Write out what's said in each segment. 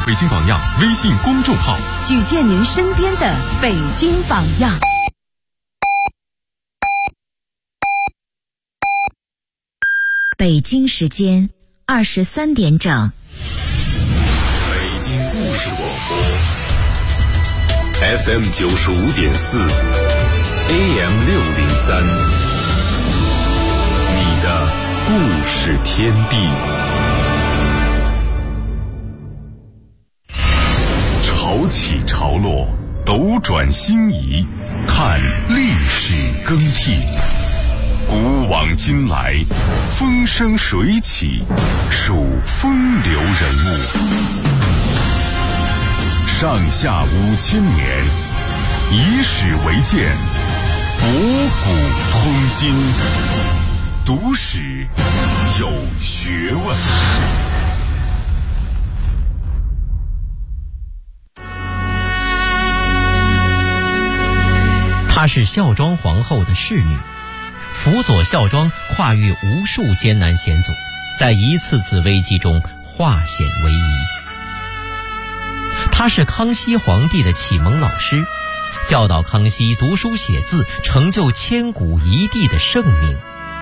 北京榜样微信公众号， 举荐您身边的北京榜样。 北京时间23点整。 北京故事广播 FM 95.4 AM 603，你的故事天地。潮起潮落，斗转星移，看历史更替。古往今来，风生水起，数风流人物。上下5000年，以史为鉴，博古通今，读史有学问。 她是孝庄皇后的侍女，辅佐孝庄跨越无数艰难险阻，在一次次危机中化险为夷。她是康熙皇帝的启蒙老师，教导康熙读书写字，成就千古一帝的盛名。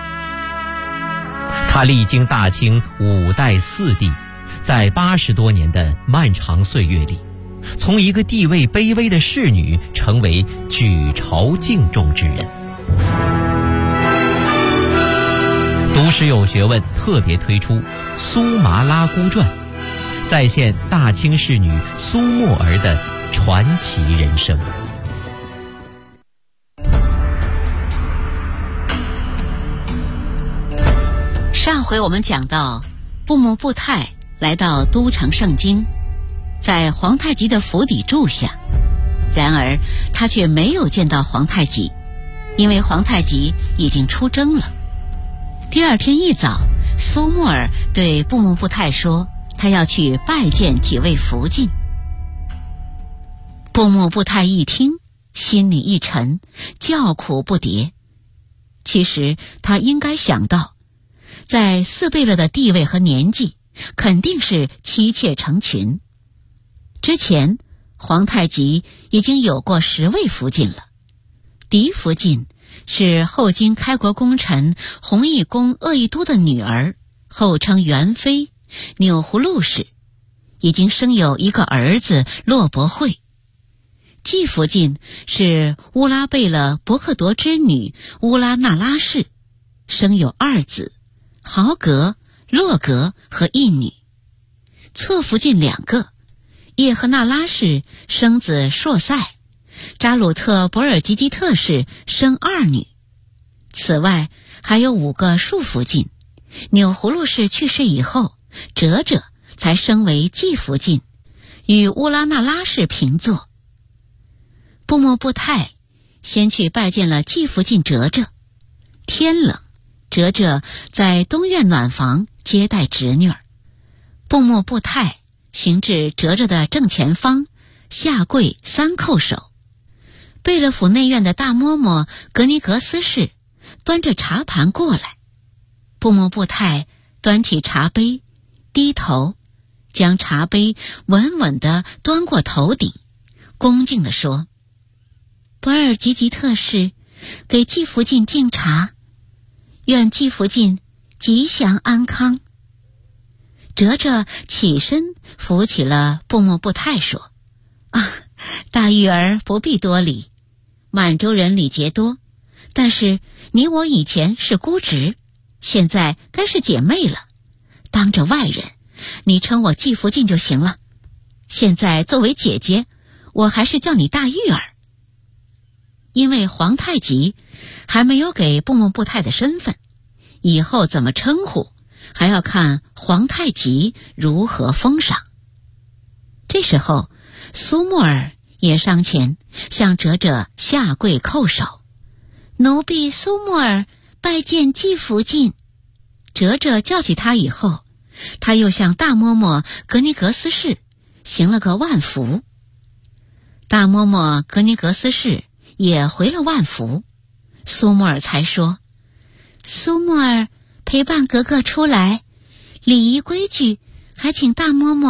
她历经大清5代4帝，在80多年的漫长岁月里，从一个地位卑微的侍女成为举朝敬重之人。读史有学问特别推出《苏麻拉姑传》，再现大清侍女苏沫儿的传奇人生。 上回我们讲到，布木布泰来到都城盛京，在皇太极的府邸住下。然而他却没有见到皇太极，因为皇太极已经出征了。第二天一早，苏沫儿对布木布泰说，他要去拜见几位福晋。布木布泰一听，心里一沉，叫苦不迭。其实他应该想到，在四贝勒的地位和年纪，肯定是妻妾成群。之前皇太极已经有过10位福晋了。嫡福晋是后金开国功臣弘义公鄂义都的女儿，后称元妃，钮祜禄氏，已经生有一个儿子骆伯惠。继福晋是乌拉贝勒伯克铎之女乌拉那拉氏，生有2子，豪格、洛格和一女。侧福晋2个，叶赫那拉氏生子硕塞，扎鲁特博尔吉吉特氏生2女。此外还有5个庶福晋，钮祜禄氏去世以后，哲哲才升为继福晋，与乌拉那拉氏平坐。布木布泰先去拜见了继福晋哲哲。天冷，哲哲在东院暖房接待侄女儿。布木布泰行至哲哲的正前方，下跪3叩首。贝勒府内院的大嬷嬷格尼格斯氏端着茶盘过来，布木布泰端起茶杯，低头将茶杯稳稳地端过头顶，恭敬地说：“博尔吉吉特氏给继福晋敬茶，愿继福晋吉祥安康。”哲哲起身扶起了布木布泰，说：“啊，大玉儿不必多礼，满洲人礼节多，但是你我以前是姑侄，现在该是姐妹了。当着外人，你称我继福晋就行了。现在作为姐姐，我还是叫你大玉儿。”因为皇太极还没有给布木布泰的身份，以后怎么称呼还要看皇太极如何封赏。这时候苏沫儿也上前向哲哲下跪叩首：“奴婢苏沫儿拜见继福晋。”哲哲叫起他以后，他又向大嬷嬷格尼格斯氏行了个万福。大嬷嬷格尼格斯氏也回了万福。苏沫儿才说：“苏沫儿陪伴格格出来，礼仪规矩还请大嬷嬷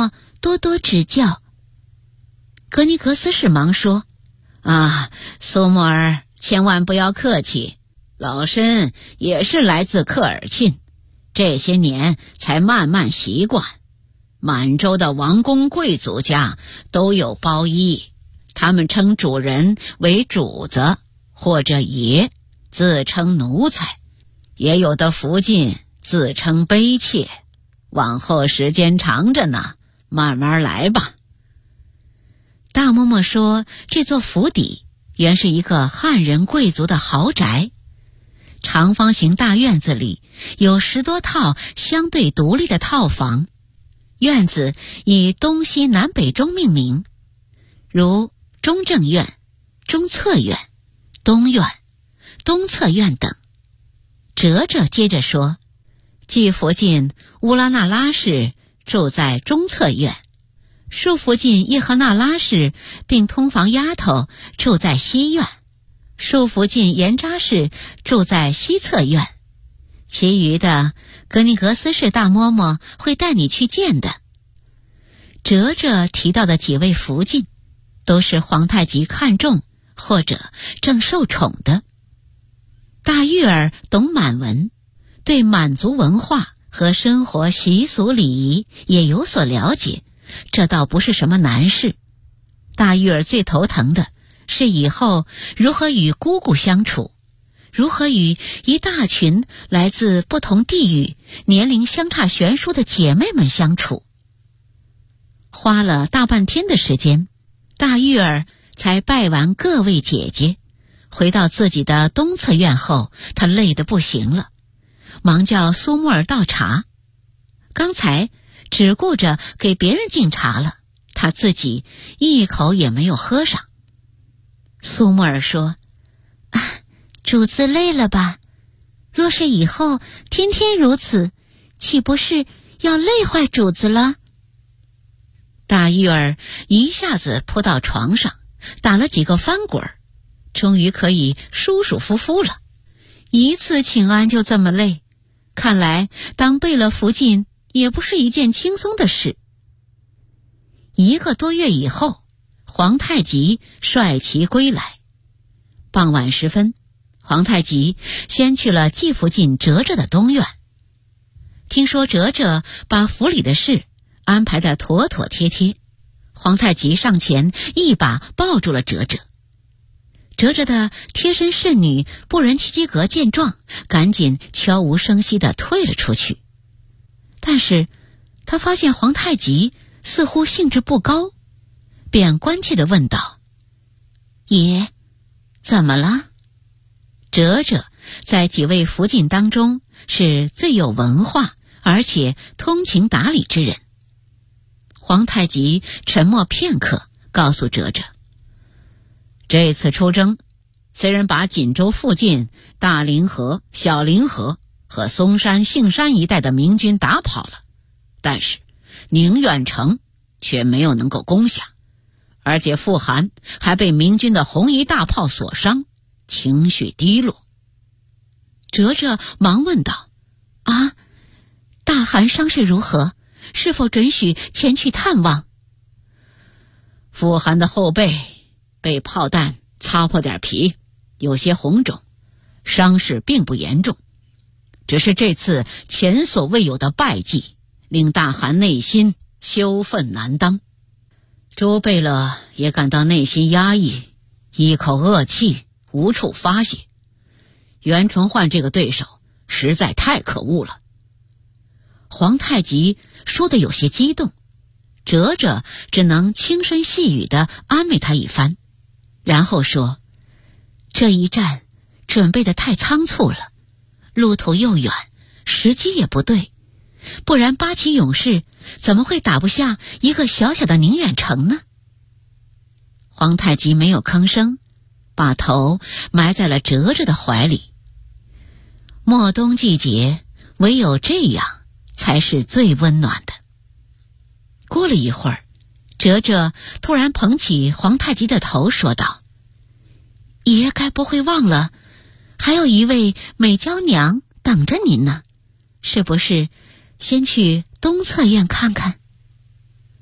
多多指教。格尼格斯士忙说：苏木尔，千万不要客气，老身也是来自科尔沁，这些年才慢慢习惯。满洲的王公贵族家都有包衣，他们称主人为主子或者爷，自称奴才，也有的福晋自称卑妾。往后时间长着呢，慢慢来吧。大嬷嬷说，这座府邸原是一个汉人贵族的豪宅，长方形大院子里有10多套相对独立的套房，院子以东西南北中命名，如中正院、中侧院、东院、东侧院等。哲哲接着说，继福晋乌拉那拉氏住在中侧院，庶福晋叶赫那拉氏并通房丫头住在西院，庶福晋延扎氏住在西侧院，其余的格尼格斯氏大嬷嬷会带你去见的。哲哲提到的几位福晋都是皇太极看重或者正受宠的。大玉儿懂满文，对满族文化和生活习俗礼仪也有所了解，这倒不是什么难事。大玉儿最头疼的是以后如何与姑姑相处，如何与一大群来自不同地域、年龄相差悬殊的姐妹们相处。花了大半天的时间，大玉儿才拜完各位姐姐，回到自己的东侧院后，她累得不行了，忙叫苏木尔倒茶。刚才只顾着给别人敬茶了，她自己一口也没有喝上。苏木尔说：主子累了吧？若是以后天天如此，岂不是要累坏主子了？大玉儿一下子扑到床上，打了几个翻滚，终于可以舒舒服服了。一次请安就这么累，看来当贝勒福晋也不是一件轻松的事。1个多月以后，皇太极率旗归来。傍晚时分，皇太极先去了继福晋哲哲的东院。听说哲哲把府里的事安排得妥妥帖帖，皇太极上前一把抱住了哲哲。哲哲的贴身侍女布仁奇基格见状，赶紧悄无声息地退了出去。但是他发现皇太极似乎兴致不高，便关切地问道：爷，怎么了？哲哲在几位福晋当中是最有文化而且通情达理之人。皇太极沉默片刻，告诉哲哲：这次出征虽然把锦州附近大凌河、小凌河和松山、杏山一带的明军打跑了，但是宁远城却没有能够攻下，而且傅寒还被明军的红衣大炮所伤，情绪低落。哲哲忙问道：大汗伤势如何？是否准许前去探望？傅寒的后背被炮弹擦破点皮，有些红肿，伤势并不严重，只是这次前所未有的败绩令大汗内心羞愤难当。朱贝勒也感到内心压抑，一口恶气无处发泄。袁崇焕这个对手实在太可恶了。皇太极说得有些激动，哲哲只能轻声细语地安慰他一番，然后说：这一战准备得太仓促了，路途又远，时机也不对，不然8旗勇士怎么会打不下一个小小的宁远城呢？皇太极没有吭声，把头埋在了哲哲的怀里。末冬季节，唯有这样才是最温暖的。过了一会儿，哲哲突然捧起皇太极的头说道：爷该不会忘了还有一位美娇娘等着您呢，是不是先去东侧院看看？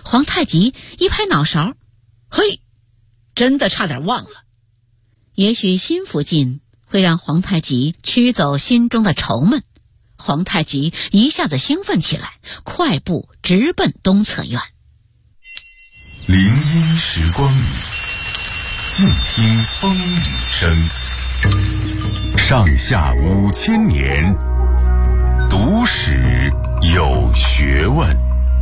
皇太极一拍脑勺，嘿，真的差点忘了。也许新福晋会让皇太极驱走心中的愁闷。皇太极一下子兴奋起来，快步直奔东侧院。 林荫时光里，静听风雨声。上下5000年，读史有学问。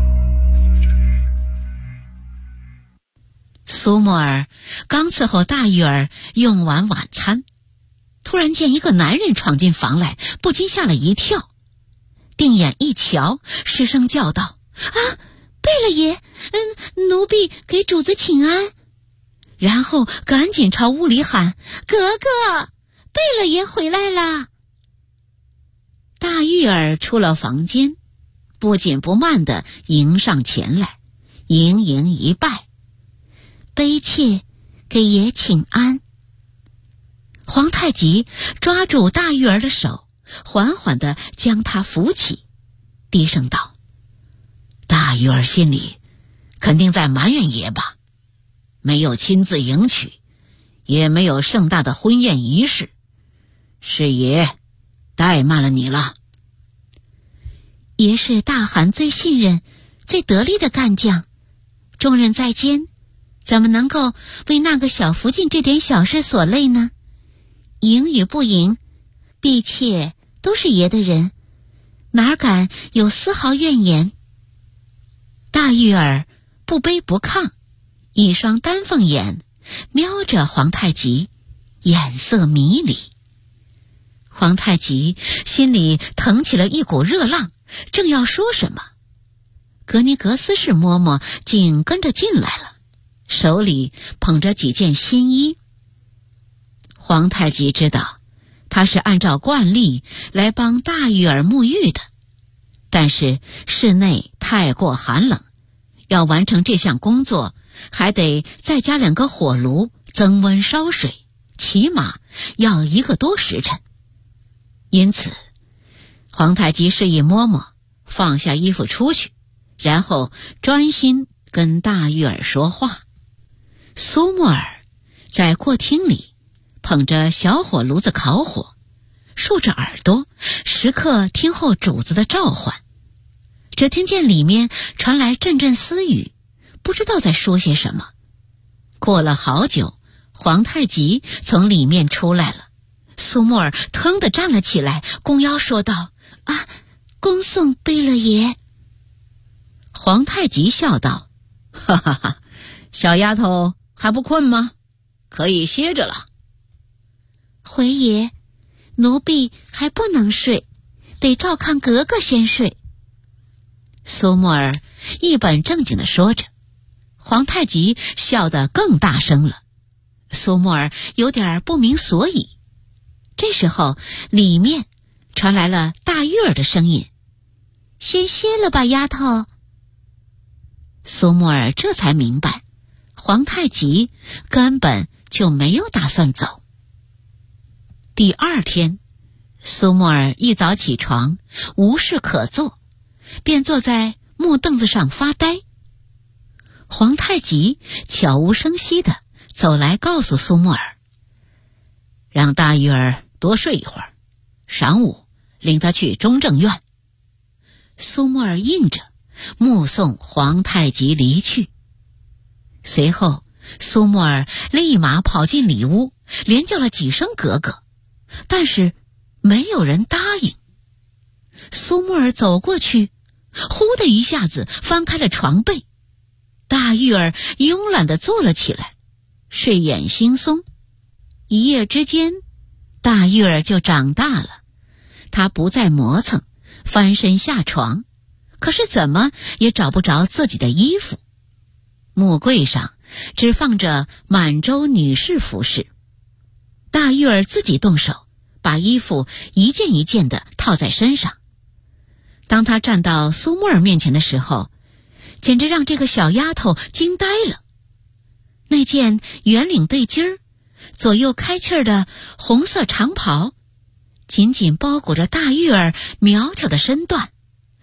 苏沫儿刚伺候大玉儿用完晚餐，突然见一个男人闯进房来，不禁吓了一跳，定眼一瞧，失声叫道：“啊，贝勒爷，奴婢给主子请安。”然后赶紧朝屋里喊：“格格，贝勒爷回来了。”大玉儿出了房间，不紧不慢地迎上前来，盈盈一拜：“卑妾给爷请安。”皇太极抓住大玉儿的手，缓缓地将她扶起，低声道：“大玉儿心里肯定在埋怨爷吧？没有亲自迎娶，也没有盛大的婚宴仪式，是爷怠慢了你了。爷是大汗最信任、最得力的干将，重任在肩，怎么能够为那个小福晋这点小事所累呢？迎与不迎，婢妾都是爷的人，哪敢有丝毫怨言。”大玉儿不卑不亢，一双丹凤眼瞄着皇太极，眼色迷离。皇太极心里腾起了一股热浪，正要说什么，格尼格斯氏嬷嬷竟跟着进来了，手里捧着几件新衣。皇太极知道他是按照惯例来帮大玉儿沐浴的，但是室内太过寒冷，要完成这项工作，还得再加2个火炉增温烧水，起码要1个多时辰。因此皇太极示意嬷嬷放下衣服出去，然后专心跟大玉儿说话。苏沫儿在过厅里捧着小火炉子烤火，竖着耳朵，时刻听候主子的召唤。只听见里面传来阵阵私语，不知道在说些什么。过了好久，皇太极从里面出来了。苏沫儿腾地站了起来，弓腰说道：“啊，恭送贝勒爷。”皇太极笑道：“哈哈哈，小丫头还不困吗？可以歇着了。”“回爷，奴婢还不能睡，得照看格格先睡。”苏沫儿一本正经地说着，皇太极笑得更大声了。苏沫儿有点不明所以。这时候里面传来了大玉儿的声音：“先歇了吧，丫头。”苏沫儿这才明白，皇太极根本就没有打算走。第2天，苏沫儿一早起床，无事可做，便坐在木凳子上发呆。皇太极悄无声息地走来告诉苏沫儿，让大玉儿多睡一会儿，晌午领她去中正院。苏沫儿应着，目送皇太极离去。随后苏沫儿立马跑进里屋，连叫了几声格格，但是没有人答应。苏沫儿走过去，忽的一下子翻开了床被，大玉儿慵懒地坐了起来，睡眼惺忪。一夜之间，大玉儿就长大了，她不再磨蹭，翻身下床，可是怎么也找不着自己的衣服。木柜上只放着满洲女士服饰，大玉儿自己动手把衣服一件一件地套在身上。当她站到苏沫儿面前的时候，简直让这个小丫头惊呆了。那件圆领对襟儿，左右开气儿的红色长袍，紧紧包裹着大玉儿苗条的身段，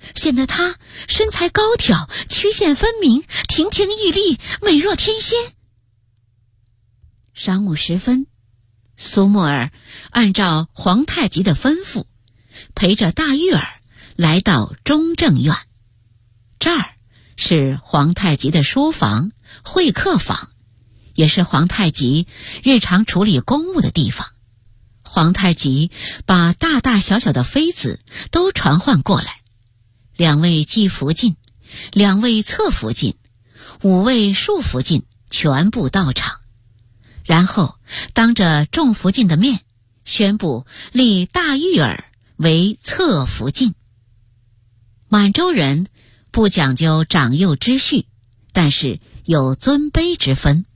显得她身材高挑，曲线分明，亭亭玉立，美若天仙。晌午时分，苏沫儿按照皇太极的吩咐，陪着大玉儿来到中正院。这儿是皇太极的书房、会客房，也是皇太极日常处理公务的地方。皇太极把大大小小的妃子都传唤过来，2位继福晋、2位侧福晋、5位庶福晋全部到场，然后当着众福晋的面宣布立大玉儿为侧福晋。满洲人不讲究长幼之序，但是有尊卑之分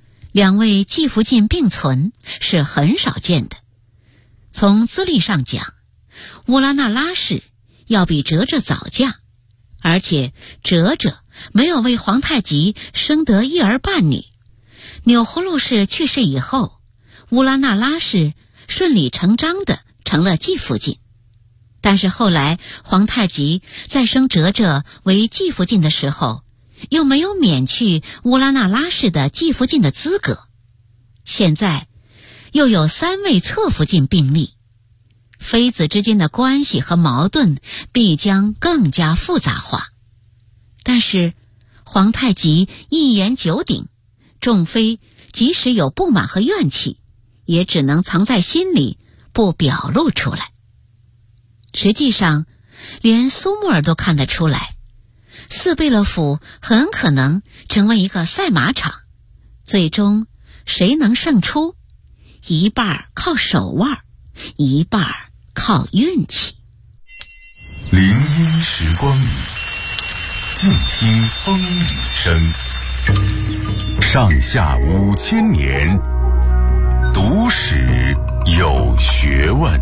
，2位继福晋并存是很少见的。从资历上讲，乌拉那拉氏要比哲哲早嫁，而且哲哲没有为皇太极生得一儿半女。钮祜禄氏去世以后，乌拉那拉氏顺理成章地成了继福晋。但是后来皇太极在升哲哲为继福晋的时候，又没有免去乌拉那拉氏的继福晋的资格。现在又有3位侧福晋并立，妃子之间的关系和矛盾必将更加复杂化。但是皇太极一言九鼎，众妃即使有不满和怨气，也只能藏在心里，不表露出来。实际上连苏沫儿都看得出来，四贝勒府很可能成为一个赛马场，最终谁能胜出，一半靠手腕，一半靠运气。 林荫时光里，静听风雨声。上下5000年，读史有学问。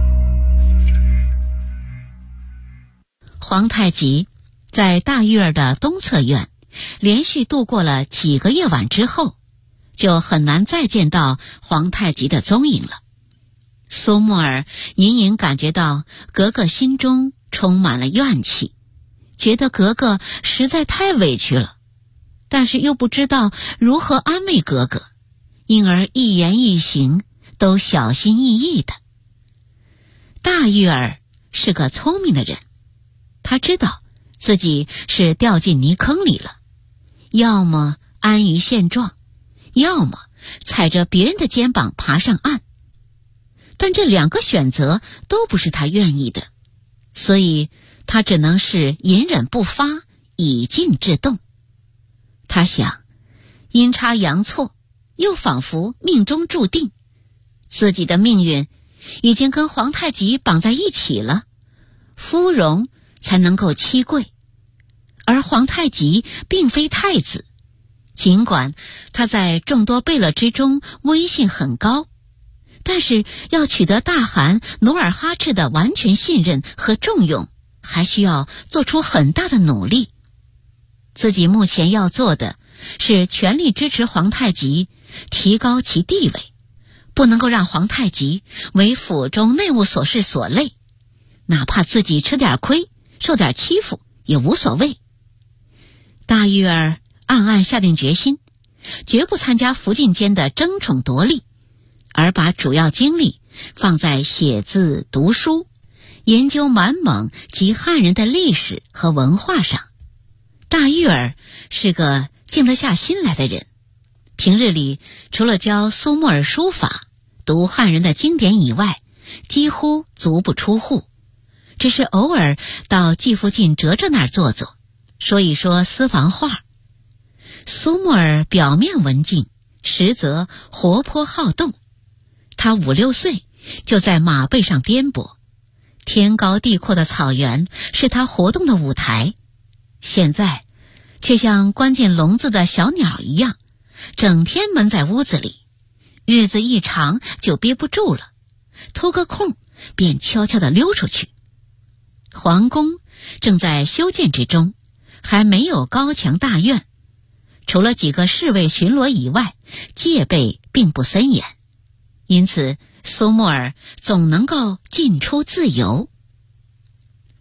皇太极在大玉儿的东侧院连续度过了几个夜晚之后，就很难再见到皇太极的踪影了。苏沫儿隐隐感觉到格格心中充满了怨气，觉得格格实在太委屈了，但是又不知道如何安慰格格，因而一言一行都小心翼翼的。大玉儿是个聪明的人，他知道自己是掉进泥坑里了，要么安于现状，要么踩着别人的肩膀爬上岸。但这2个选择都不是他愿意的，所以他只能是隐忍不发，以静制动。他想，阴差阳错，又仿佛命中注定，自己的命运已经跟皇太极绑在一起了，芙蓉才能够妻贵，而皇太极并非太子，尽管他在众多贝勒之中威信很高，但是要取得大汗努尔哈赤的完全信任和重用，还需要做出很大的努力。自己目前要做的是全力支持皇太极，提高其地位，不能够让皇太极为府中内务琐事所累，哪怕自己吃点亏，受点欺负也无所谓。大玉儿暗暗下定决心，绝不参加福晋间的争宠夺利，而把主要精力放在写字读书，研究满蒙及汉人的历史和文化上。大玉儿是个静得下心来的人，平日里除了教苏沫儿书法、读汉人的经典以外，几乎足不出户，只是偶尔到继福晋哲哲那儿坐坐，说一说私房话。苏沫儿表面文静，实则活泼好动。他5、6岁就在马背上颠簸，天高地阔的草原是他活动的舞台，现在却像关进笼子的小鸟一样，整天闷在屋子里，日子一长就憋不住了，偷个空便悄悄地溜出去。皇宫正在修建之中，还没有高墙大院，除了几个侍卫巡逻以外，戒备并不森严，因此苏沫儿总能够进出自由。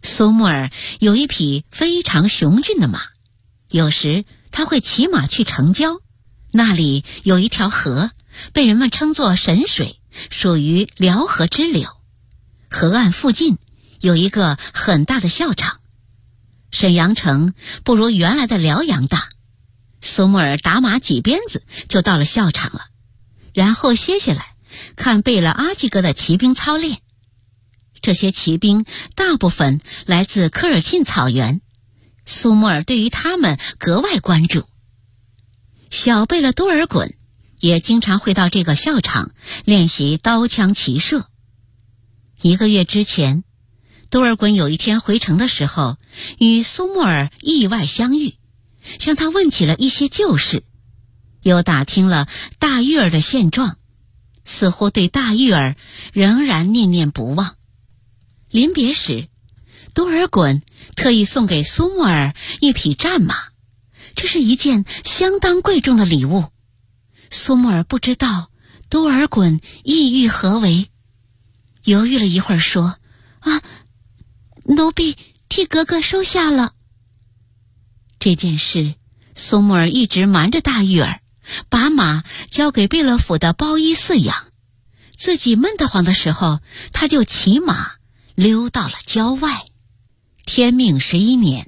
苏木尔有一匹非常雄俊的马，有时他会骑马去城郊，那里有一条河，被人们称作神水，属于辽河支流。河岸附近有一个很大的校场。沈阳城不如原来的辽阳大，苏木尔打马几鞭子就到了校场了，然后歇下来看贝勒阿济格的骑兵操练。这些骑兵大部分来自科尔沁草原，苏木尔对于他们格外关注。小贝勒多尔衮也经常会到这个校场练习刀枪骑射。1个月之前，多尔衮有一天回城的时候，与苏木尔意外相遇，向他问起了一些旧事，又打听了大玉儿的现状，似乎对大玉儿仍然念念不忘。临别时，多尔衮特意送给苏木尔一匹战马，这是一件相当贵重的礼物。苏木尔不知道多尔衮意欲何为，犹豫了一会儿说：“奴婢替格格收下了。”这件事，苏木尔一直瞒着大玉儿，把马交给贝勒府的包衣饲养，自己闷得慌的时候，他就骑马溜到了郊外。天命11年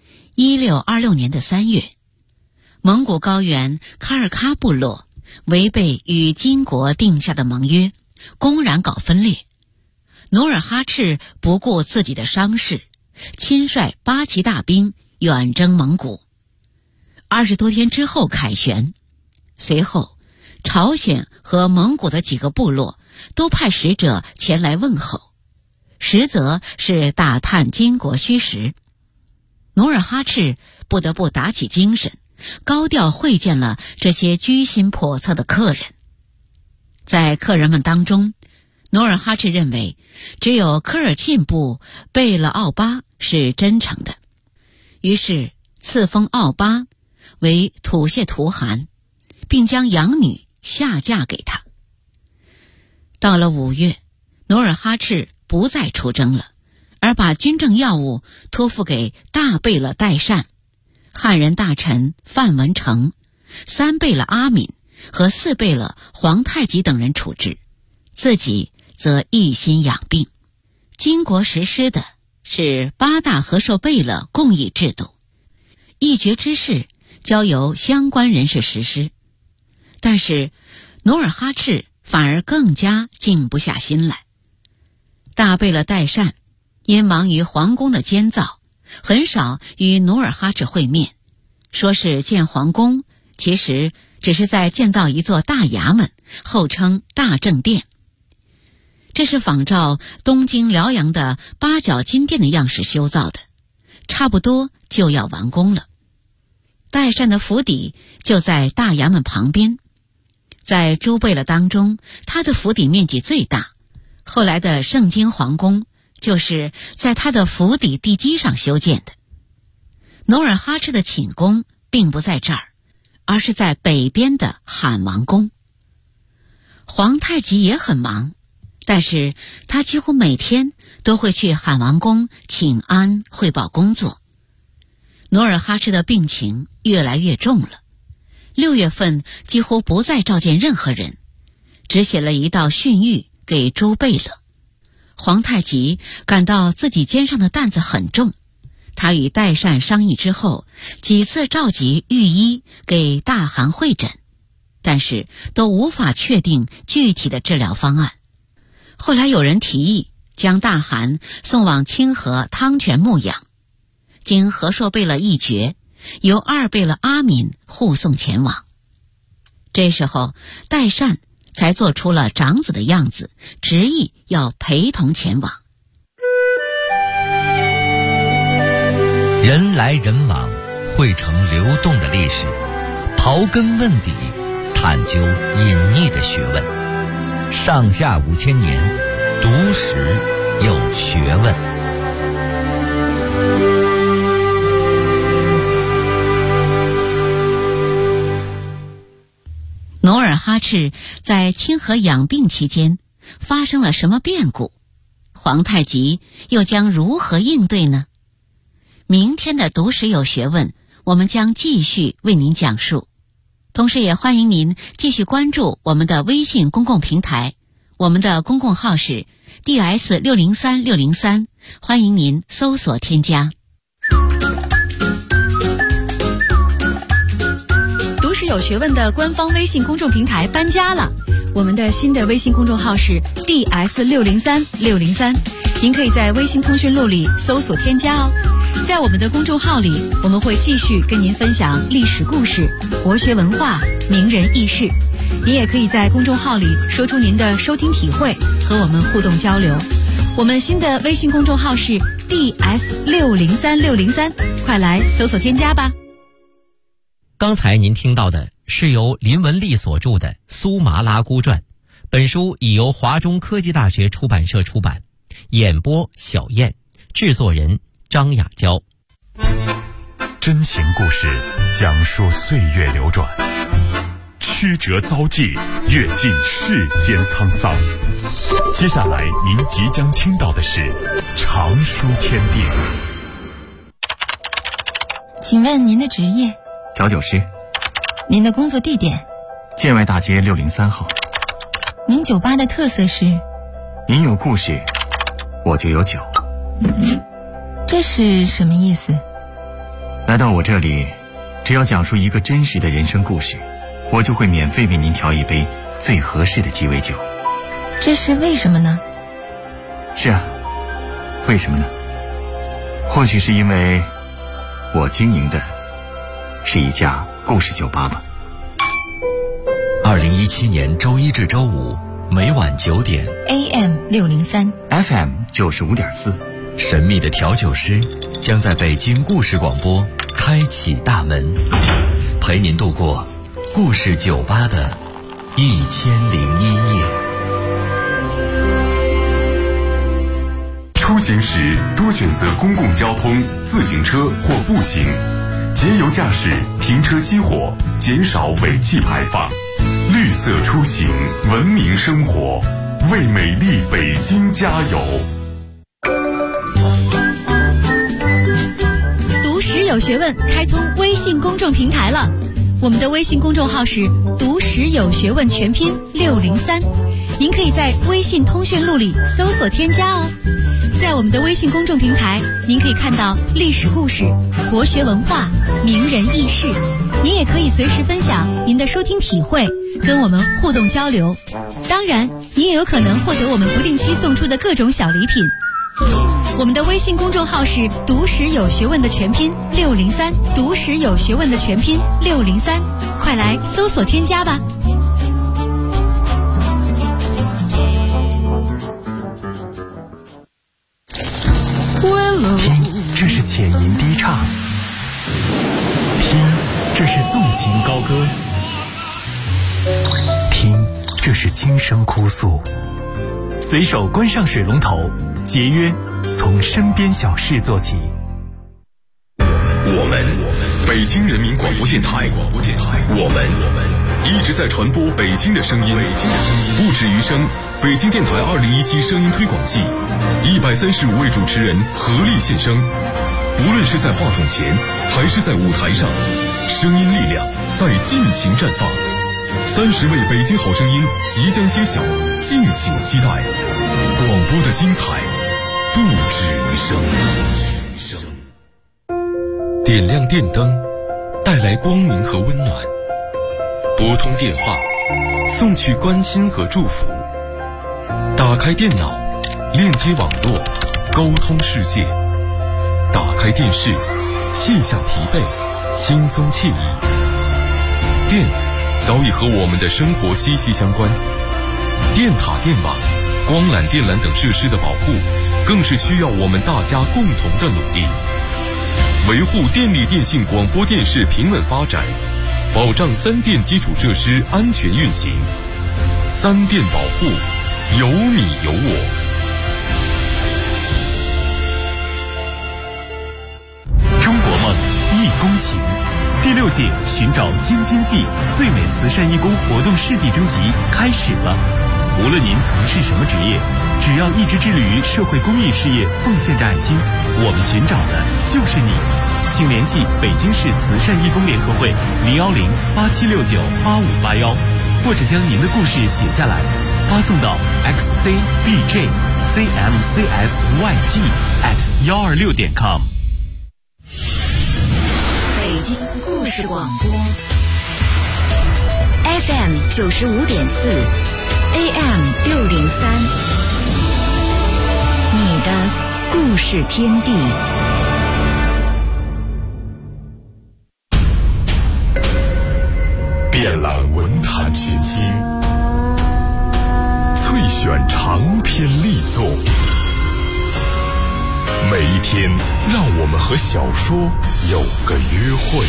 ，1626年的3月，蒙古高原喀尔喀部落违背与金国定下的盟约，公然搞分裂。努尔哈赤不顾自己的伤势，亲率8旗大兵远征蒙古。20多天之后凯旋，随后朝鲜和蒙古的几个部落都派使者前来问候，实则是打探金国虚实。努尔哈赤不得不打起精神，高调会见了这些居心叵测的客人。在客人们当中，努尔哈赤认为只有科尔沁部贝勒奥巴是真诚的，于是赐封奥巴为土谢图汗，并将养女下嫁给他。到了5月，努尔哈赤不再出征了，而把军政要务托付给大贝勒代善、汉人大臣范文成、3贝勒阿敏和4贝勒皇太极等人处置，自己则一心养病。金国实施的是8大和硕贝勒共议制度，议决之事交由相关人士实施。但是努尔哈赤反而更加静不下心来。大贝勒代善因忙于皇宫的监造，很少与努尔哈赤会面，说是建皇宫，其实只是在建造一座大衙门，后称大政殿。这是仿照东京辽阳的八角金殿的样式修造的，差不多就要完工了。代善的府邸就在大衙门旁边，在诸贝勒当中，他的府邸面积最大，后来的盛京皇宫就是在他的府邸地基上修建的。努尔哈赤的寝宫并不在这儿，而是在北边的罕王宫。皇太极也很忙，但是他几乎每天都会去罕王宫请安汇报工作。努尔哈赤的病情越来越重了，6月份几乎不再召见任何人，只写了一道训谕给诸贝勒。皇太极感到自己肩上的担子很重，他与代善商议之后，几次召集御医给大汗会诊，但是都无法确定具体的治疗方案。后来有人提议将大汗送往清河汤泉牧养，经和硕贝勒议决，由2贝勒阿敏护送前往。这时候代善才做出了长子的样子，执意要陪同前往。 人来人往，汇成流动的历史，刨根问底，探究隐匿的学问。上下5000年，读史有学问。 努尔哈赤在清河养病期间发生了什么变故？ 皇太极又将如何应对呢？明天的读史有学问，我们将继续为您讲述。同时也欢迎您继续关注我们的微信公共平台，我们的公共号是 DS603603，欢迎您搜索添加。 读史有学问的官方微信公众平台搬家了，我们的新的微信公众号是 DS603603，您可以在微信通讯录里搜索添加哦。在我们的公众号里，我们会继续跟您分享历史故事、国学文化、名人轶事。您也可以在公众号里说出您的收听体会，和我们互动交流。我们新的微信公众号是 DS603603，快来搜索添加吧。 刚才您听到的是由林文丽所著的《苏麻拉姑传》，本书已由华中科技大学出版社出版，演播小燕，制作人张雅娇。 真情故事讲述岁月流转，曲折遭际，阅尽世间沧桑。接下来您即将听到的是常书天地。 请问您的职业？ 调酒师。 您的工作地点？ 建外大街603号。 您酒吧的特色是？ 您有故事，我就有酒。 这是什么意思？ 来到我这里，只要讲述一个真实的人生故事，我就会免费为您调一杯最合适的鸡尾酒。 这是为什么呢？ 是啊，为什么呢？或许是因为我经营的是一家故事酒吧吧。 2017年周一至周五每晚9点 AM603 FM 95.4， 神秘的调酒师将在北京故事广播开启大门，陪您度过故事酒吧的1001夜。 出行时多选择公共交通、自行车或步行，节油驾驶，停车熄火，减少尾气排放。绿色出行，文明生活，为美丽北京加油！ 读史有学问开通微信公众平台了，我们的微信公众号是读史有学问全拼603，您可以在微信通讯录里搜索添加哦。在我们的微信公众平台，您可以看到历史故事、国学文化、名人轶事，您也可以随时分享您的收听体会，跟我们互动交流。当然，您也有可能获得我们不定期送出的各种小礼品。我们的微信公众号是读史有学问的全拼603，读史有学问的全拼603，快来搜索添加吧。 听，这是浅吟低唱；听，这是纵情高歌；听，这是轻声哭诉。随手关上水龙头，节约从身边小事做起。 我们北京人民广播电台，我们一直在传播北京的声音，不止于声。北京电台2017声音推广季，135位主持人合力献声，不论是在话筒前还是在舞台上，声音力量在尽情绽放。30位北京好声音即将揭晓，敬请期待。广播的精彩不止于声。点亮电灯，带来光明和温暖；拨通电话，送去关心和祝福；打开电脑，链接网络，沟通世界；打开电视，卸下疲惫，轻松惬意。电早已和我们的生活息息相关，电塔、电网、光缆、电缆等设施的保护，更是需要我们大家共同的努力。维护电力电信广播电视平稳发展，保障3电基础设施安全运行。3电保护，有你有我。 中国梦，义工情。第6届寻找京津冀最美慈善义工活动世纪征集开始了。 无论您从事什么职业，只要一直致力于社会公益事业，奉献着爱心，我们寻找的就是你。请联系北京市慈善义工联合会010-8769-8581，或者将您的故事写下来，发送到 xzbjzmcsyg@126.com。 北京故事广播 FM 95.4 AM 603，你的故事天地。 遍览文坛群星，萃选长篇力作，每一天让我们和小说有个约会。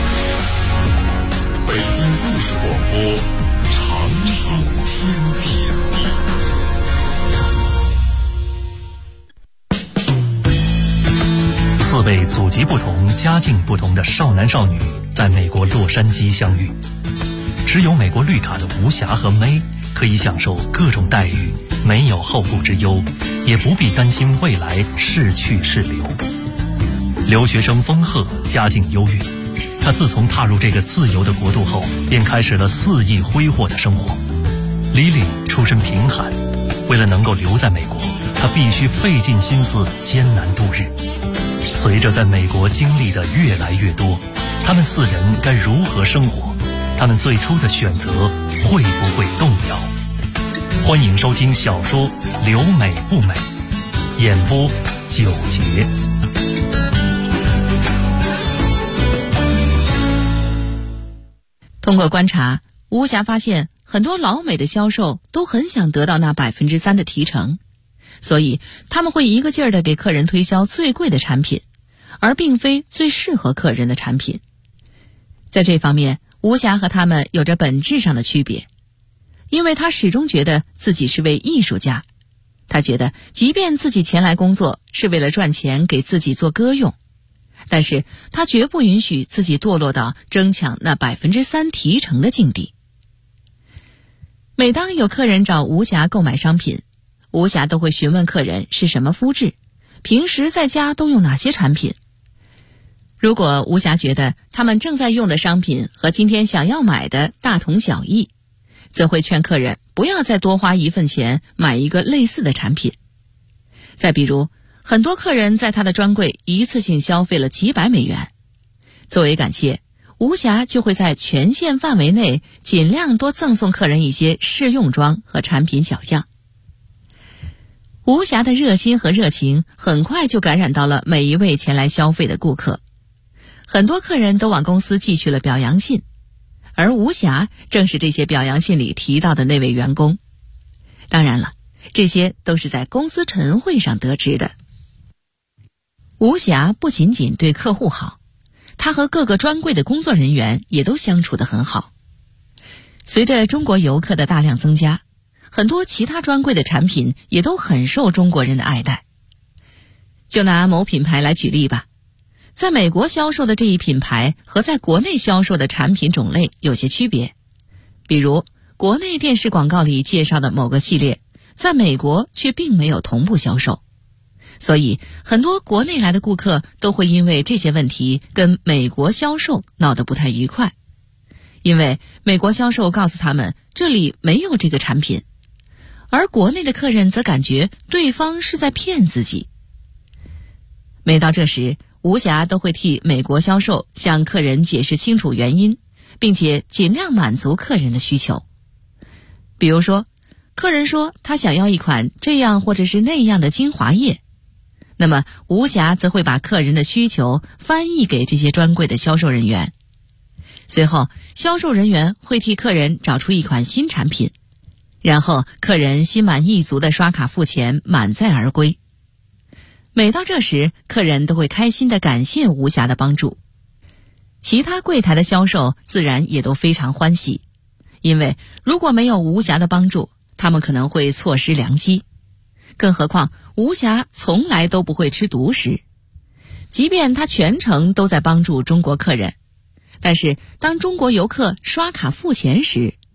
北京故事广播，长寿天地。 4位祖籍不同、家境不同的少男少女在美国洛杉矶相遇。持有美国绿卡的吴霞和May可以享受各种待遇，没有后顾之忧，也不必担心未来是去是留。留学生丰鹤家境优越，他自从踏入这个自由的国度后，便开始了肆意挥霍的生活。Lily出身贫寒，为了能够留在美国，他必须费尽心思艰难度日。随着在美国经历的越来越多，他们4人该如何生活？他们最初的选择会不会动摇？欢迎收听小说《留美不美》，演播9节。 通过观察，吴霞发现很多老美的销售都很想得到那3%的提成，所以他们会一个劲儿地给客人推销最贵的产品，而并非最适合客人的产品。在这方面，吴霞和他们有着本质上的区别，因为他始终觉得自己是位艺术家。他觉得即便自己前来工作是为了赚钱给自己做歌用，但是他绝不允许自己堕落到争抢那3%提成的境地。每当有客人找吴霞购买商品，吴霞都会询问客人是什么肤质，平时在家都用哪些产品。如果吴霞觉得他们正在用的商品和今天想要买的大同小异，则会劝客人不要再多花1份钱买一个类似的产品。再比如，很多客人在他的专柜一次性消费了几百美元，作为感谢，吴霞就会在权限范围内尽量多赠送客人一些试用装和产品小样。吴霞的热心和热情很快就感染到了每一位前来消费的顾客。很多客人都往公司寄去了表扬信，而吴霞正是这些表扬信里提到的那位员工。当然了，这些都是在公司晨会上得知的。吴霞不仅仅对客户好，她和各个专柜的工作人员也都相处得很好。随着中国游客的大量增加，很多其他专柜的产品也都很受中国人的爱戴。就拿某品牌来举例吧，在美国销售的这一品牌和在国内销售的产品种类有些区别。比如，国内电视广告里介绍的某个系列，在美国却并没有同步销售。所以，很多国内来的顾客都会因为这些问题跟美国销售闹得不太愉快。因为美国销售告诉他们这里没有这个产品，而国内的客人则感觉对方是在骗自己。每到这时，吴霞都会替美国销售向客人解释清楚原因，并且尽量满足客人的需求。比如说，客人说他想要一款这样或者是那样的精华液，那么吴霞则会把客人的需求翻译给这些专柜的销售人员。随后，销售人员会替客人找出一款新产品，然后客人心满意足地刷卡付钱，满载而归。每到这时，客人都会开心地感谢吴霞的帮助。其他柜台的销售自然也都非常欢喜，因为如果没有吴霞的帮助，他们可能会错失良机。更何况吴霞从来都不会吃独食，即便她全程都在帮助中国客人，但是当中国游客刷卡付钱时，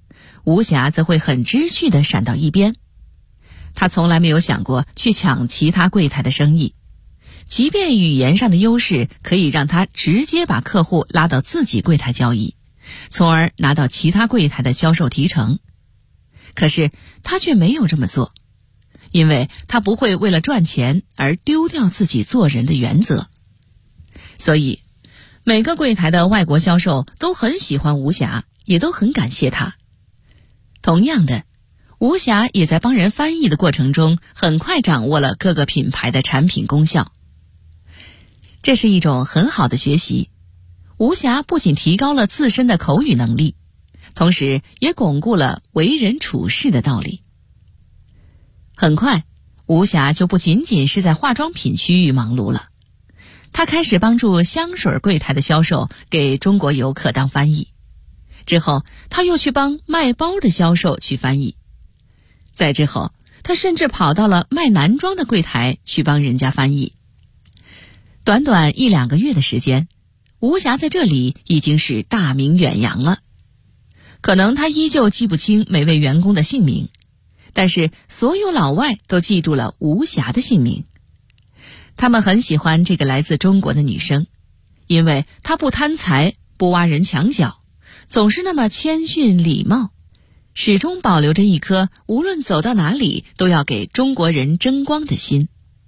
吴霞则会很知趣地闪到一边。她从来没有想过去抢其他柜台的生意，即便语言上的优势可以让她直接把客户拉到自己柜台交易，从而拿到其他柜台的销售提成。可是她却没有这么做，因为她不会为了赚钱而丢掉自己做人的原则。所以每个柜台的外国销售都很喜欢吴霞，也都很感谢她。同样的，吴霞也在帮人翻译的过程中很快掌握了各个品牌的产品功效。这是一种很好的学习，吴霞不仅提高了自身的口语能力，同时也巩固了为人处事的道理。很快，吴霞就不仅仅是在化妆品区域忙碌了，她开始帮助香水柜台的销售给中国游客当翻译，之后她又去帮卖包的销售去翻译，再之后她甚至跑到了卖男装的柜台去帮人家翻译。短短1-2个月的时间，吴霞在这里已经是大名远扬了。可能她依旧记不清每位员工的姓名，但是所有老外都记住了吴霞的姓名。他们很喜欢这个来自中国的女生，因为她不贪财，不挖人墙角，总是那么谦逊礼貌，始终保留着一颗无论走到哪里都要给中国人争光的心。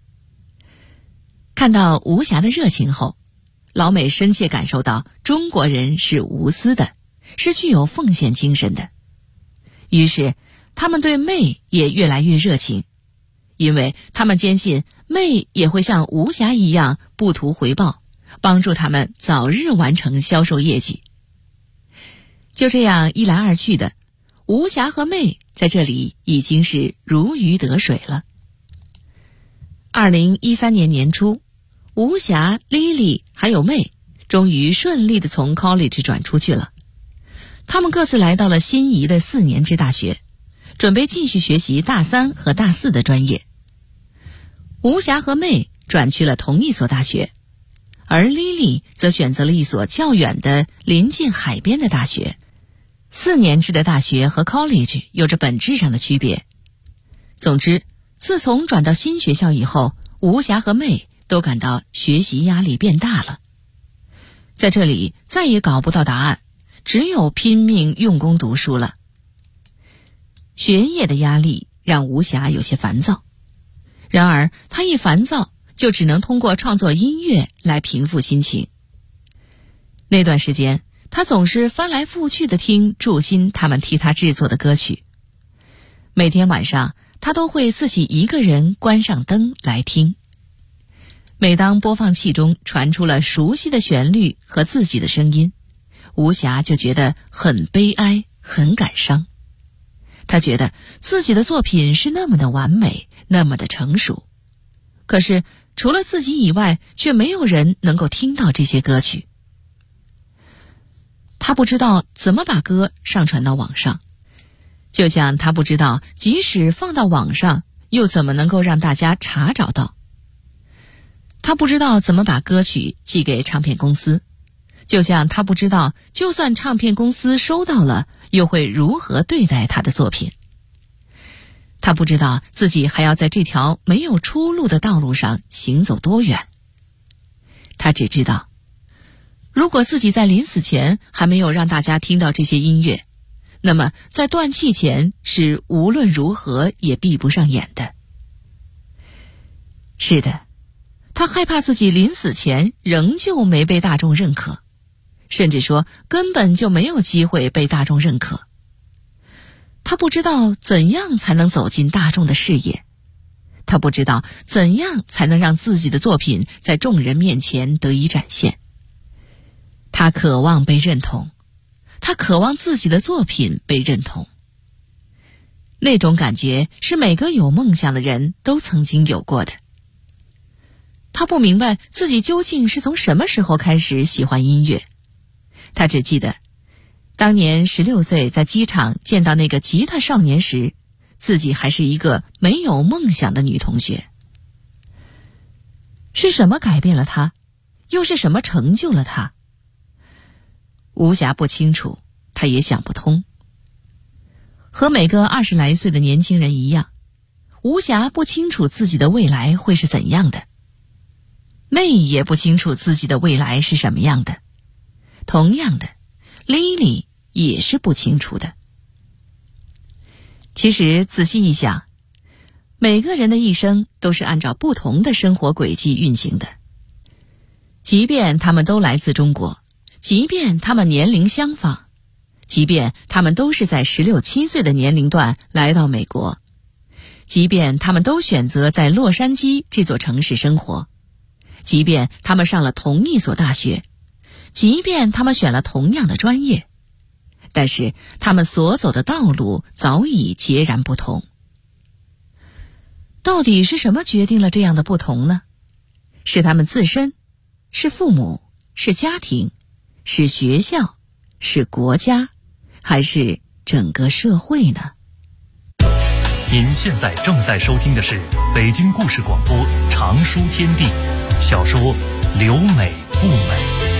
看到吴霞的热情后，老美深切感受到中国人是无私的，是具有奉献精神的。于是他们对妹也越来越热情，因为他们坚信妹也会像吴霞一样不图回报，帮助他们早日完成销售业绩。就这样一来二去的，吴霞和妹在这里已经是如鱼得水了。2013年年初，吴霞、Lily 还有妹终于顺利地从 college 转出去了。他们各自来到了心仪的4年制大学，准备继续学习大3和大4的专业。吴霞和妹转去了同一所大学，而 Lily 则选择了一所较远的临近海边的大学。4年制的大学和 college 有着本质上的区别。总之，自从转到新学校以后，吴霞和妹都感到学习压力变大了。在这里再也搞不到答案，只有拼命用功读书了。学业的压力让吴霞有些烦躁，然而她一烦躁就只能通过创作音乐来平复心情。那段时间，她总是翻来覆去地听祝新他们替她制作的歌曲。每天晚上，她都会自己一个人关上灯来听。每当播放器中传出了熟悉的旋律和自己的声音，吴霞就觉得很悲哀，很感伤。她觉得自己的作品是那么的完美，那么的成熟，可是除了自己以外，却没有人能够听到这些歌曲。她不知道怎么把歌上传到网上，就像她不知道即使放到网上，又怎么能够让大家查找到。她不知道怎么把歌曲寄给唱片公司，就像她不知道就算唱片公司收到了，又会如何对待她的作品。她不知道自己还要在这条没有出路的道路上行走多远。她只知道，如果自己在临死前还没有让大家听到这些音乐，那么在断气前是无论如何也闭不上眼的。是的，他害怕自己临死前仍旧没被大众认可，甚至说根本就没有机会被大众认可。他不知道怎样才能走进大众的视野，他不知道怎样才能让自己的作品在众人面前得以展现。他渴望被认同，他渴望自己的作品被认同。那种感觉是每个有梦想的人都曾经有过的。他不明白自己究竟是从什么时候开始喜欢音乐，他只记得当年16岁在机场见到那个吉他少年时，自己还是一个没有梦想的女同学。是什么改变了他？又是什么成就了他？吴霞不清楚，他也想不通。 和每个20来岁的年轻人一样，吴霞不清楚自己的未来会是怎样的，妹也不清楚自己的未来是什么样的。同样的，莉莉也是不清楚的。其实仔细一想，每个人的一生都是按照不同的生活轨迹运行的。即便他们都来自中国，即便他们年龄相仿，即便他们都是在16、17岁的年龄段来到美国，即便他们都选择在洛杉矶这座城市生活，即便他们上了同一所大学，即便他们选了同样的专业，但是他们所走的道路早已截然不同。到底是什么决定了这样的不同呢？是他们自身？是父母？是家庭？是学校？是国家？还是整个社会呢？ 您现在正在收听的是北京故事广播长书天地小说《留美不美》。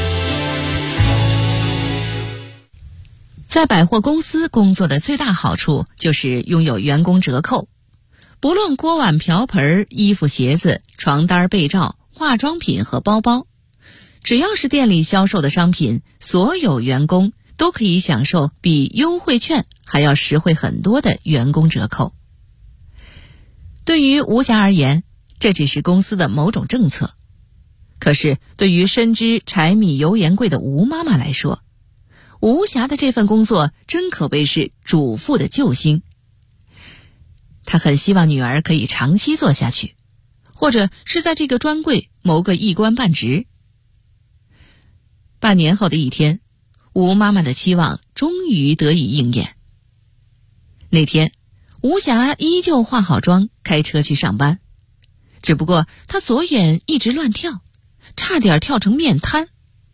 在百货公司工作的最大好处就是拥有员工折扣，不论锅碗瓢盆、衣服鞋子、床单被罩、化妆品和包包，只要是店里销售的商品，所有员工都可以享受比优惠券还要实惠很多的员工折扣。对于吴霞而言，这只是公司的某种政策。可是对于深知柴米油盐贵的吴妈妈来说，吴霞的这份工作真可谓是主妇的救星。她很希望女儿可以长期做下去，或者是在这个专柜谋个一官半职。半年后的一天，吴妈妈的期望终于得以应验。那天，吴霞依旧化好妆，开车去上班，只不过她左眼一直乱跳，差点跳成面瘫。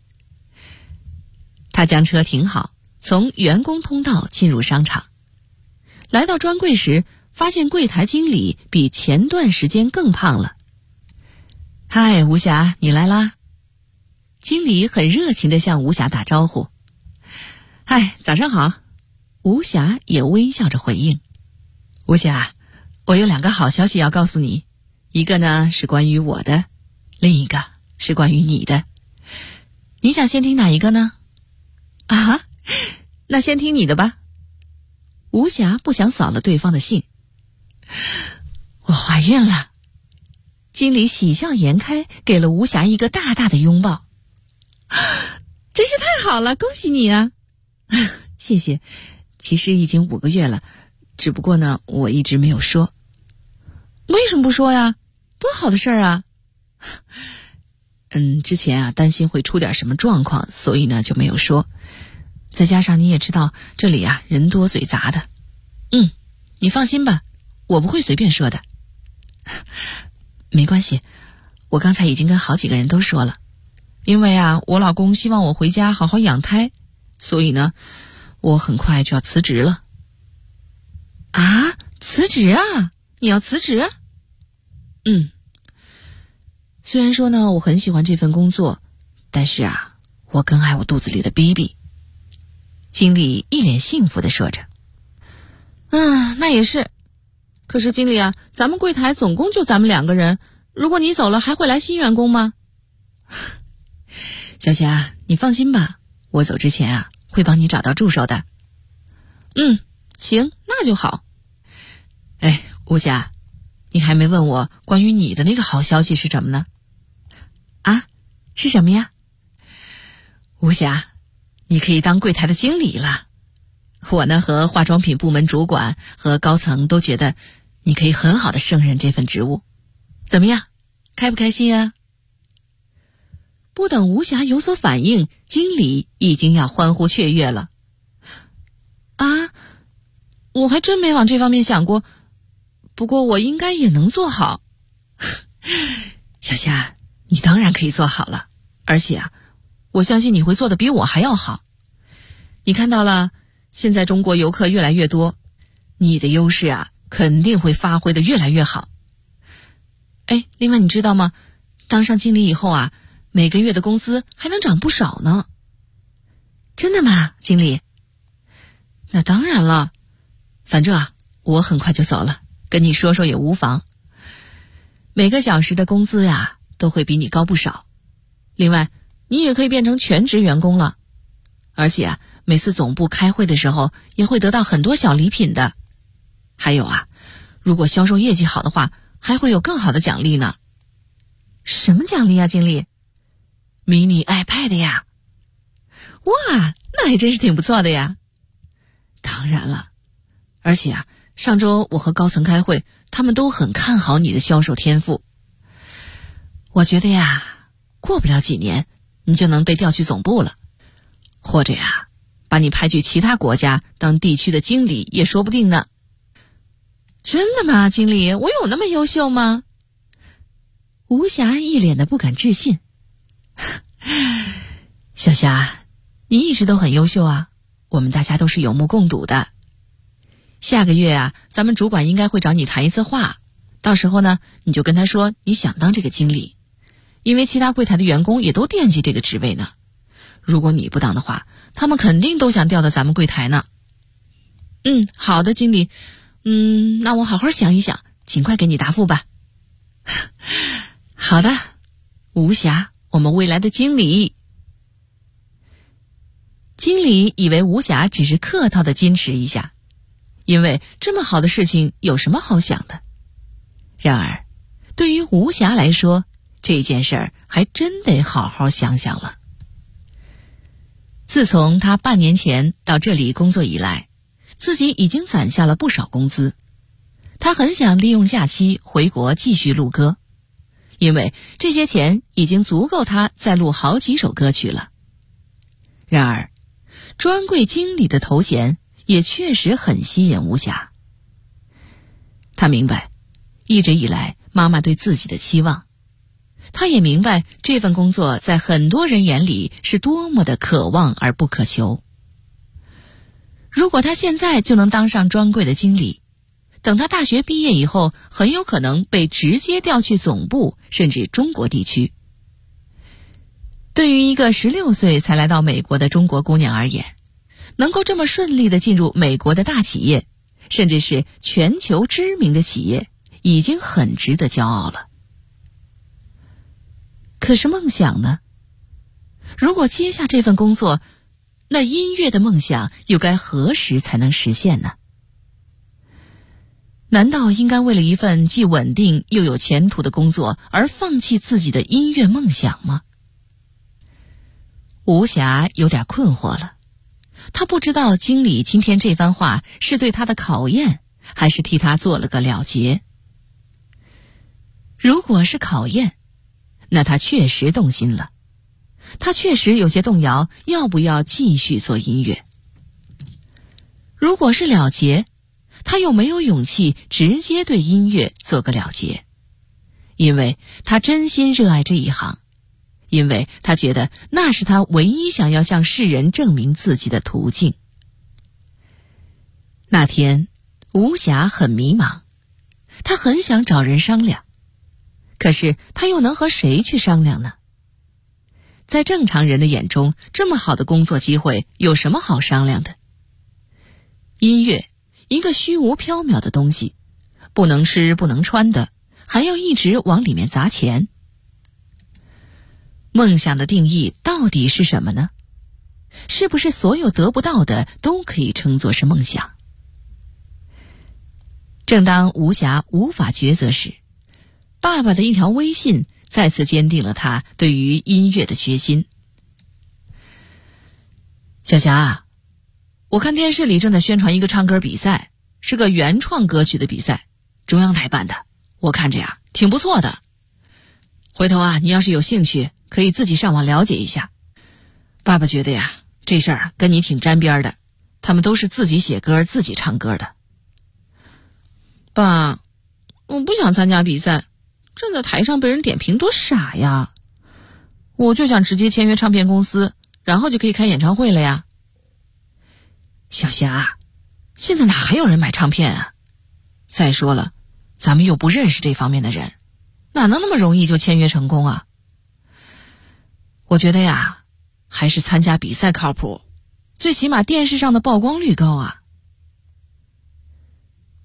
她将车停好，从员工通道进入商场。来到专柜时，发现柜台经理比前段时间更胖了。嗨，吴霞，你来啦。经理很热情地向吴霞打招呼。嗨，早上好。吴霞也微笑着回应。吴霞，我有2个好消息要告诉你，一个呢是关于我的，另一个是关于你的。你想先听哪一个呢？啊，那先听你的吧。吴霞不想扫了对方的兴。我怀孕了。经理喜笑颜开，给了吴霞一个大大的拥抱。真是太好了，恭喜你啊！谢谢，其实已经5个月了，只不过呢，我一直没有说。为什么不说呀？多好的事儿啊！之前啊，担心会出点什么状况，所以呢就没有说。再加上你也知道，这里啊人多嘴杂的。你放心吧，我不会随便说的。没关系，我刚才已经跟好几个人都说了。因为啊，我老公希望我回家好好养胎，所以呢，我很快就要辞职了。啊，辞职啊？你要辞职？虽然说呢，我很喜欢这份工作，但是啊，我更爱我肚子里的 baby。经理一脸幸福地说着。那也是。可是经理啊，咱们柜台总共就咱们2个人，如果你走了，还会来新员工吗？小霞，你放心吧，我走之前啊，会帮你找到助手的。行，那就好。哎，吴霞，你还没问我关于你的那个好消息是什么呢？啊，是什么呀？吴霞，你可以当柜台的经理了。我呢和化妆品部门主管和高层都觉得你可以很好的胜任这份职务。怎么样，开不开心啊？不等吴霞有所反应，经理已经要欢呼雀跃了。啊，我还真没往这方面想过，不过我应该也能做好。小霞，你当然可以做好了，而且啊，我相信你会做得比我还要好。你看到了，现在中国游客越来越多，你的优势啊，肯定会发挥得越来越好。哎，另外你知道吗？当上经理以后啊，每个月的工资还能涨不少呢。真的吗，经理？那当然了， 反正我很快就走了，跟你说说也无妨。每个小时的工资呀，都会比你高不少。另外，你也可以变成全职员工了。而且每次总部开会的时候，也会得到很多小礼品的。还有如果销售业绩好的话，还会有更好的奖励呢。什么奖励啊，经理？迷你 iPad 呀。哇，那还真是挺不错的呀。当然了，而且上周我和高层开会，他们都很看好你的销售天赋。我觉得过不了几年，你就能被调去总部了，或者把你派去其他国家当地区的经理也说不定呢。真的吗，经理？我有那么优秀吗？吴霞一脸的不敢置信。小霞，你一直都很优秀我们大家都是有目共睹的。下个月咱们主管应该会找你谈一次话，到时候呢，你就跟他说你想当这个经理，因为其他柜台的员工也都惦记这个职位呢。如果你不当的话，他们肯定都想调到咱们柜台呢。好的，经理。那我好好想一想，尽快给你答复吧。好的，吴霞，我们未来的经理。经理以为吴霞只是客套的矜持一下，因为这么好的事情有什么好想的。然而，对于吴霞来说，这件事儿还真得好好想想了。自从她半年前到这里工作以来，自己已经攒下了不少工资。她很想利用假期回国继续录歌，因为这些钱已经足够她再录好几首歌曲了。然而，专柜经理的头衔也确实很吸引吴霞。她明白，一直以来妈妈对自己的期望，她也明白这份工作在很多人眼里是多么的可望而不可求。如果她现在就能当上专柜的经理，等她大学毕业以后，很有可能被直接调去总部甚至中国地区。对于一个16岁才来到美国的中国姑娘而言，能够这么顺利地进入美国的大企业，甚至是全球知名的企业，已经很值得骄傲了。可是梦想呢？如果接下这份工作，那音乐的梦想又该何时才能实现呢？难道应该为了一份既稳定又有前途的工作而放弃自己的音乐梦想吗？吴霞有点困惑了，她不知道经理今天这番话是对她的考验，还是替她做了个了结。如果是考验，那她确实动心了，她确实有些动摇，要不要继续做音乐。如果是了结，她又没有勇气直接对音乐做个了结，因为她真心热爱这一行，因为她觉得那是她唯一想要向世人证明自己的途径。那天，吴霞很迷茫，她很想找人商量，可是她又能和谁去商量呢？在正常人的眼中，这么好的工作机会有什么好商量的？音乐，一个虚无缥缈的东西，不能吃不能穿的，还要一直往里面砸钱。梦想的定义到底是什么呢？是不是所有得不到的都可以称作是梦想？正当吴霞无法抉择时，爸爸的一条微信再次坚定了他对于音乐的决心。小霞，我看电视里正在宣传一个唱歌比赛，是个原创歌曲的比赛，中央台办的，我看着挺不错的。回头你要是有兴趣，可以自己上网了解一下。爸爸觉得这事儿跟你挺沾边的，他们都是自己写歌自己唱歌的。爸，我不想参加比赛，站在台上被人点评多傻呀！我就想直接签约唱片公司，然后就可以开演唱会了呀。小霞，现在哪还有人买唱片啊？再说了，咱们又不认识这方面的人，哪能那么容易就签约成功啊？我觉得还是参加比赛靠谱，最起码电视上的曝光率高啊。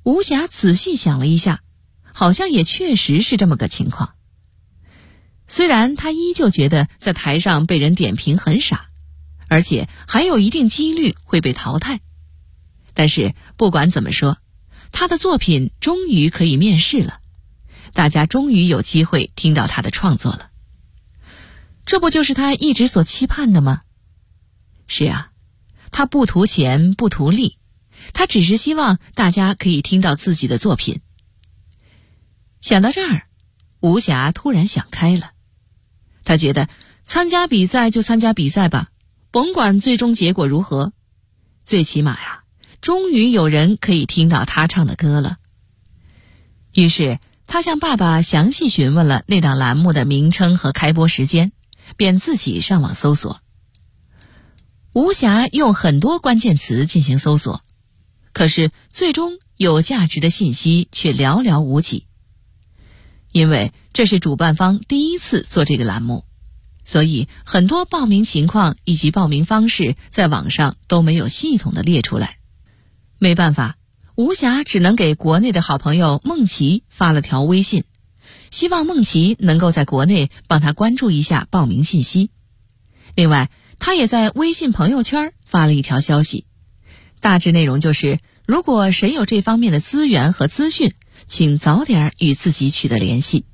吴霞仔细想了一下，好像也确实是这么个情况。虽然他依旧觉得在台上被人点评很傻，而且还有一定几率会被淘汰，但是不管怎么说，他的作品终于可以面世了，大家终于有机会听到他的创作了。这不就是他一直所期盼的吗？是啊，他不图钱，不图利，他只是希望大家可以听到自己的作品。想到这儿，吴霞突然想开了。他觉得参加比赛就参加比赛吧，甭管最终结果如何，最起码呀，终于有人可以听到他唱的歌了。于是他向爸爸详细询问了那档栏目的名称和开播时间，便自己上网搜索。吴霞用很多关键词进行搜索，可是最终有价值的信息却寥寥无几。因为这是主办方第一次做这个栏目，所以很多报名情况以及报名方式在网上都没有系统的列出来。没办法，吴霞只能给国内的好朋友孟琪发了条微信，希望孟琪能够在国内帮他关注一下报名信息。另外，他也在微信朋友圈发了一条消息，大致内容就是，如果谁有这方面的资源和资讯，请早点与自己取得联系。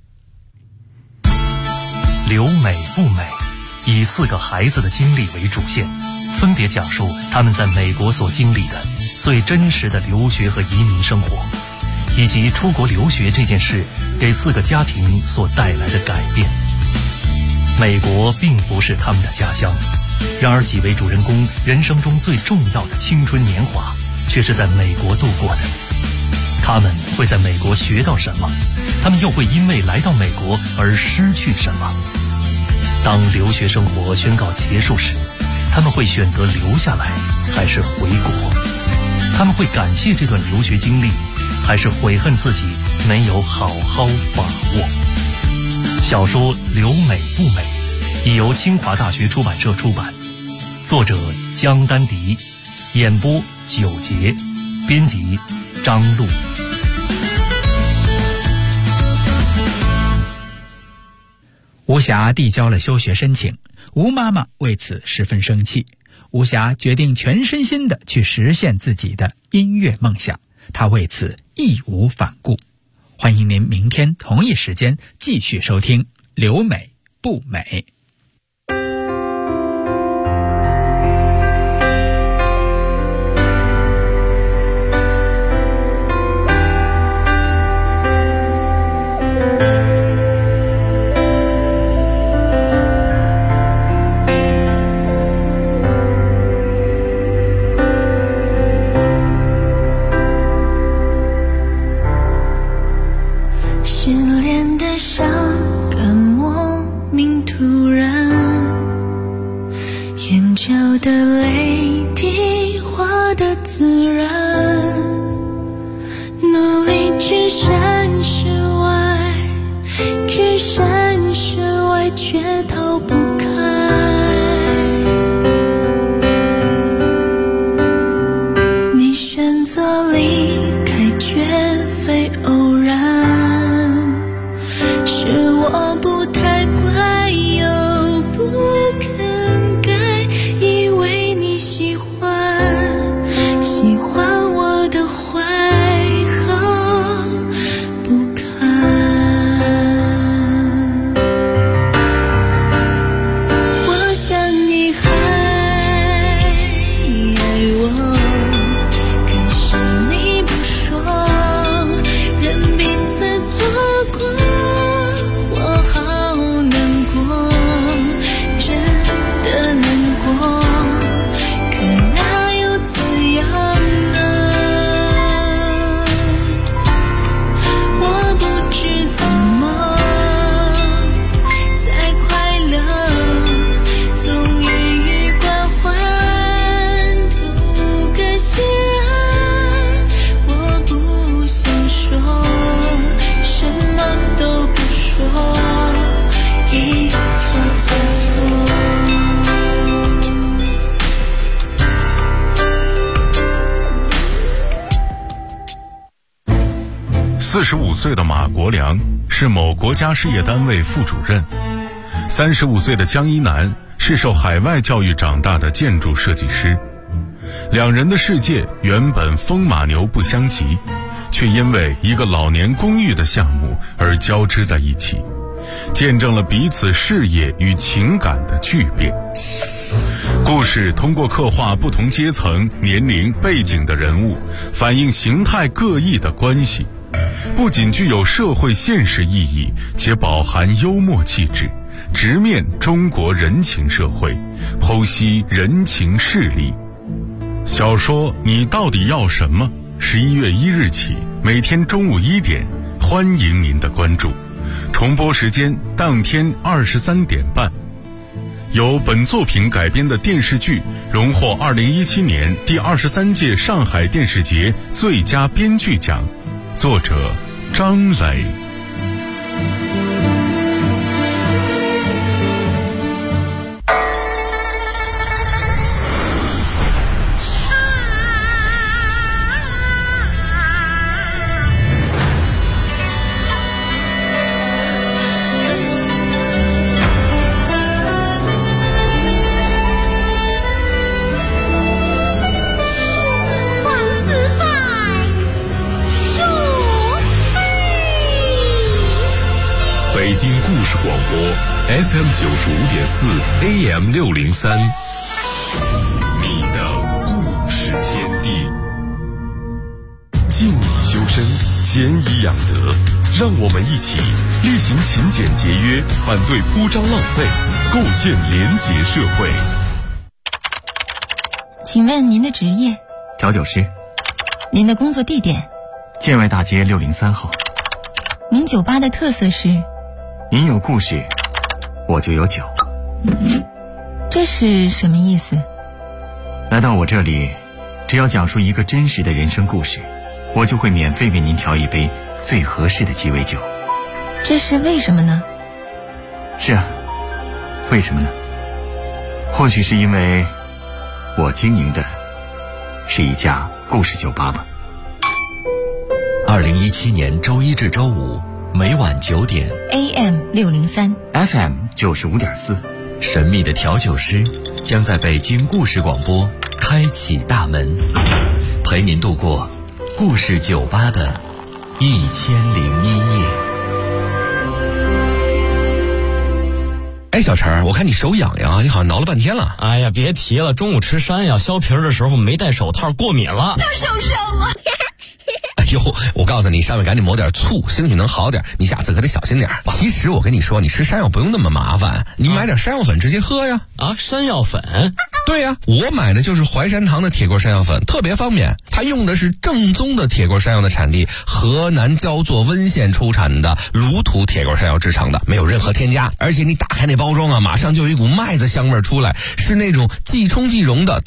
留美不美，以4个孩子的经历为主线，分别讲述他们在美国所经历的最真实的留学和移民生活，以及出国留学这件事给4个家庭所带来的改变。美国并不是他们的家乡，然而几位主人公人生中最重要的青春年华却是在美国度过的。他们会在美国学到什么？他们又会因为来到美国而失去什么？当留学生活宣告结束时，他们会选择留下来还是回国？他们会感谢这段留学经历，还是悔恨自己没有好好把握？小说《留美不美》已由清华大学出版社出版，作者江丹迪，演播9节，编辑张璐。 吴霞递交了休学申请，吴妈妈为此十分生气。吴霞决定全身心地去实现自己的音乐梦想，她为此义无反顾。欢迎您明天同一时间继续收听《留美不美》。 的泪滴滑得自然，努力置身事外，置身事外却逃不开。你选择离开绝非偶然，是我不太乖又不肯改，以为你喜欢我的坏后 45岁的马国良是某国家事业单位副主任，35岁的江一楠是受海外教育长大的建筑设计师。两人的世界原本风马牛不相及，却因为一个老年公寓的项目而交织在一起，见证了彼此事业与情感的巨变。故事通过刻画不同阶层、年龄、背景的人物，反映形态各异的关系，不仅具有社会现实意义，且饱含幽默气质，直面中国人情社会，剖析人情势力。小说你到底要什么？11月1日起，每天中午1点，欢迎您的关注。重播时间当天23点半。由本作品改编的电视剧荣获2017年第23届上海电视节最佳编剧奖，作者张磊。北京故事广播 FM 95.4 AM 603，你的故事天地。静以修身，俭以养德，让我们一起厉行勤俭节约，反对铺张浪费，构建廉洁社会。 请问您的职业？ 调酒师。 您的工作地点？ 建外大街603号。 您酒吧的特色是？ 您有故事，我就有酒。 这是什么意思？ 来到我这里，只要讲述一个真实的人生故事，我就会免费为您调一杯最合适的鸡尾酒。 这是为什么呢？ 是啊，为什么呢？或许是因为我经营的是一家故事酒吧吧。 2017年周一至周五每晚9点 AM 603 FM 95.4， 神秘的调酒师将在北京故事广播开启大门，陪您度过故事酒吧的1001夜。 哎，小陈，我看你手痒痒啊，你好像挠了半天了。 哎呀，别提了，中午吃山药削皮的时候没戴手套，过敏了。 又受伤了。 哎呦，我告诉你，上面赶紧抹点醋，兴许能好点。你下次可得小心点。其实我跟你说，你吃山药不用那么麻烦，你买点山药粉直接喝呀。 啊，山药粉？ 对呀，我买的就是淮山堂的铁锅山药粉，特别方便。它用的是正宗的铁锅山药的产地河南焦作温县出产的卤土铁锅山药制成的，没有任何添加。而且你打开那包装啊，马上就有一股麦子香味出来，是那种即冲即溶的